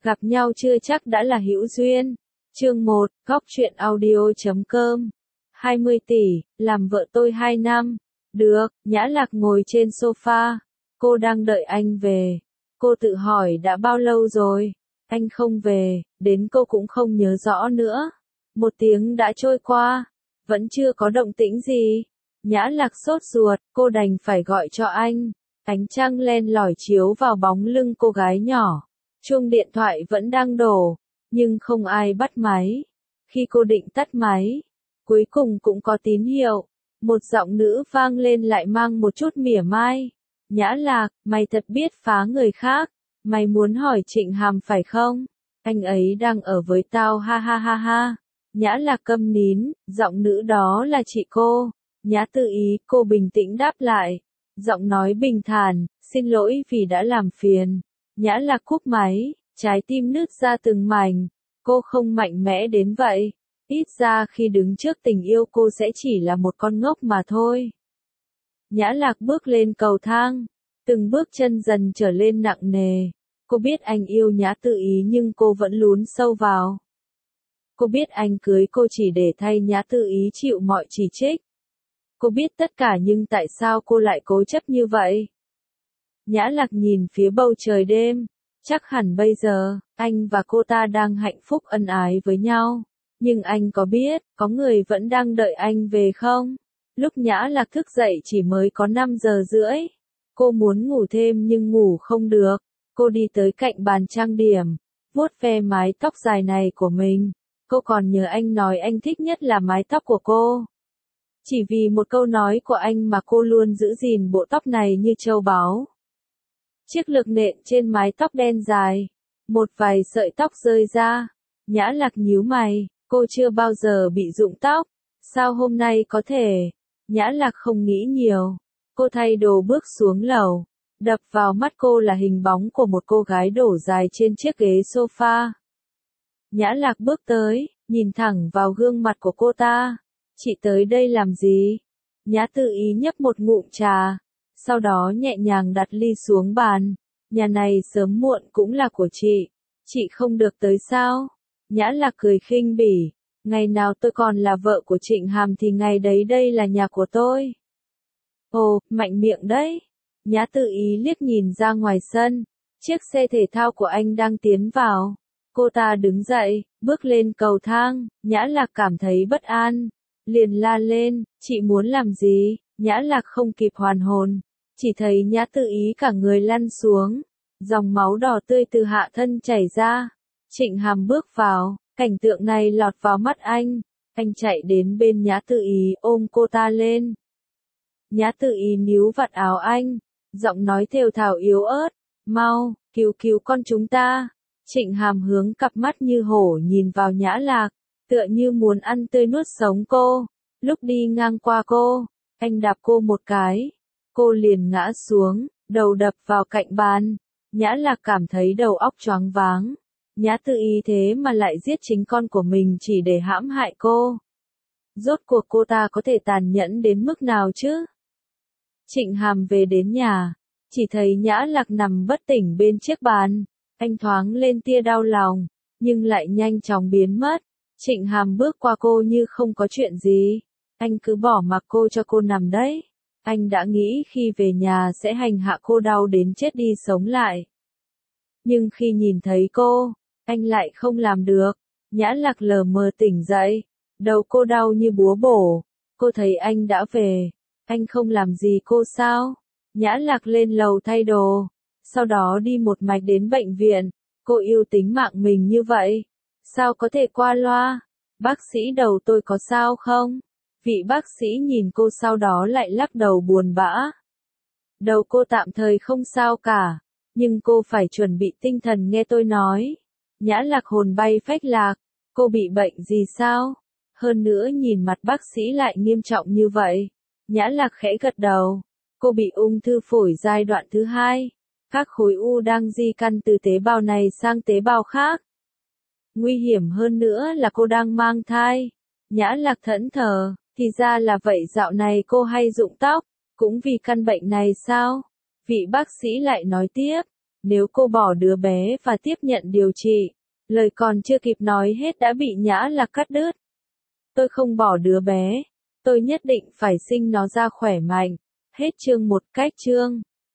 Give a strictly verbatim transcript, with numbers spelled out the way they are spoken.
Gặp nhau chưa chắc đã là hữu duyên. Chương một, Góc truyện audio.com. hai mươi tỷ, làm vợ tôi hai năm. Được, Nhã Lạc ngồi trên sofa. Cô đang đợi anh về. Cô tự hỏi đã bao lâu rồi. Anh không về, đến cô cũng không nhớ rõ nữa. Một tiếng đã trôi qua. Vẫn chưa có động tĩnh gì. Nhã Lạc sốt ruột, cô đành phải gọi cho anh. Ánh trăng len lỏi chiếu vào bóng lưng cô gái nhỏ. Chuông điện thoại vẫn đang đổ, nhưng không ai bắt máy. Khi cô định tắt máy, cuối cùng cũng có tín hiệu. Một giọng nữ vang lên lại mang một chút mỉa mai. Nhã Lạc, mày thật biết phá người khác. Mày muốn hỏi Trịnh Hàm phải không? Anh ấy đang ở với tao ha ha ha ha. Nhã Lạc câm nín, giọng nữ đó là chị cô. Nhã Tự Ý, cô bình tĩnh đáp lại. Giọng nói bình thản, xin lỗi vì đã làm phiền. Nhã Lạc cúp máy, trái tim nứt ra từng mảnh. Cô không mạnh mẽ đến vậy. Ít ra khi đứng trước tình yêu cô sẽ chỉ là một con ngốc mà thôi. Nhã Lạc bước lên cầu thang. Từng bước chân dần trở lên nặng nề. Cô biết anh yêu Nhã Tự Ý nhưng cô vẫn lún sâu vào. Cô biết anh cưới cô chỉ để thay Nhã Tự Ý chịu mọi chỉ trích. Cô biết tất cả nhưng tại sao cô lại cố chấp như vậy? Nhã Lạc nhìn phía bầu trời đêm. Chắc hẳn bây giờ, anh và cô ta đang hạnh phúc ân ái với nhau. Nhưng anh có biết, có người vẫn đang đợi anh về không? Lúc Nhã Lạc thức dậy chỉ mới có năm giờ rưỡi. Cô muốn ngủ thêm nhưng ngủ không được. Cô đi tới cạnh bàn trang điểm, vuốt ve mái tóc dài này của mình. Cô còn nhớ anh nói anh thích nhất là mái tóc của cô. Chỉ vì một câu nói của anh mà cô luôn giữ gìn bộ tóc này như châu báu. Chiếc lược nện trên mái tóc đen dài. Một vài sợi tóc rơi ra. Nhã Lạc nhíu mày, cô chưa bao giờ bị rụng tóc. Sao hôm nay có thể? Nhã Lạc không nghĩ nhiều. Cô thay đồ bước xuống lầu. Đập vào mắt cô là hình bóng của một cô gái đổ dài trên chiếc ghế sofa. Nhã Lạc bước tới, nhìn thẳng vào gương mặt của cô ta. Chị tới đây làm gì? Nhã Tự Ý nhấp một ngụm trà. Sau đó nhẹ nhàng đặt ly xuống bàn. Nhà này sớm muộn cũng là của chị. Chị không được tới sao? Nhã Lạc cười khinh bỉ. Ngày nào tôi còn là vợ của Trịnh Hàm thì ngày đấy đây là nhà của tôi. Ồ, mạnh miệng đấy. Nhã Tự Ý liếc nhìn ra ngoài sân. Chiếc xe thể thao của anh đang tiến vào. Cô ta đứng dậy, bước lên cầu thang. Nhã Lạc cảm thấy bất an. Liền la lên, chị muốn làm gì? Nhã Lạc không kịp hoàn hồn. Chỉ thấy Nhã Tự Ý cả người lăn xuống. Dòng máu đỏ tươi từ hạ thân chảy ra. Trịnh Hàm bước vào. Cảnh tượng này lọt vào mắt anh. Anh chạy đến bên Nhã Tự Ý ôm cô ta lên. Nhã Tự Ý níu vạt áo anh. Giọng nói thều thào yếu ớt. Mau, cứu cứu con chúng ta. Trịnh Hàm hướng cặp mắt như hổ nhìn vào Nhã Lạc. Tựa như muốn ăn tươi nuốt sống cô. Lúc đi ngang qua cô, anh đạp cô một cái. Cô liền ngã xuống, đầu đập vào cạnh bàn. Nhã Lạc cảm thấy đầu óc choáng váng. Nhã Tự Ý thế mà lại giết chính con của mình chỉ để hãm hại cô. Rốt cuộc cô ta có thể tàn nhẫn đến mức nào chứ? Trịnh Hàm về đến nhà, chỉ thấy Nhã Lạc nằm bất tỉnh bên chiếc bàn. Anh thoáng lên tia đau lòng, nhưng lại nhanh chóng biến mất. Trịnh Hàm bước qua cô như không có chuyện gì. Anh cứ bỏ mặc cô cho cô nằm đấy. Anh đã nghĩ khi về nhà sẽ hành hạ cô đau đến chết đi sống lại. Nhưng khi nhìn thấy cô, anh lại không làm được. Nhã Lạc lờ mờ tỉnh dậy. Đầu cô đau như búa bổ. Cô thấy anh đã về. Anh không làm gì cô sao? Nhã Lạc lên lầu thay đồ. Sau đó đi một mạch đến bệnh viện. Cô yêu tính mạng mình như vậy. Sao có thể qua loa? Bác sĩ đầu tôi có sao không? Vị bác sĩ nhìn cô sau đó lại lắc đầu buồn bã. Đầu cô tạm thời không sao cả. Nhưng cô phải chuẩn bị tinh thần nghe tôi nói. Nhã Lạc hồn bay phách lạc. Cô bị bệnh gì sao? Hơn nữa nhìn mặt bác sĩ lại nghiêm trọng như vậy. Nhã Lạc khẽ gật đầu. Cô bị ung thư phổi giai đoạn thứ hai. Các khối u đang di căn từ tế bào này sang tế bào khác. Nguy hiểm hơn nữa là cô đang mang thai. Nhã Lạc thẫn thờ, thì ra là vậy, dạo này cô hay rụng tóc, cũng vì căn bệnh này sao? Vị bác sĩ lại nói tiếp, nếu cô bỏ đứa bé và tiếp nhận điều trị. Lời còn chưa kịp nói hết đã bị Nhã Lạc cắt đứt. Tôi không bỏ đứa bé. Tôi nhất định phải sinh nó ra khỏe mạnh. Hết chương một. Cách chương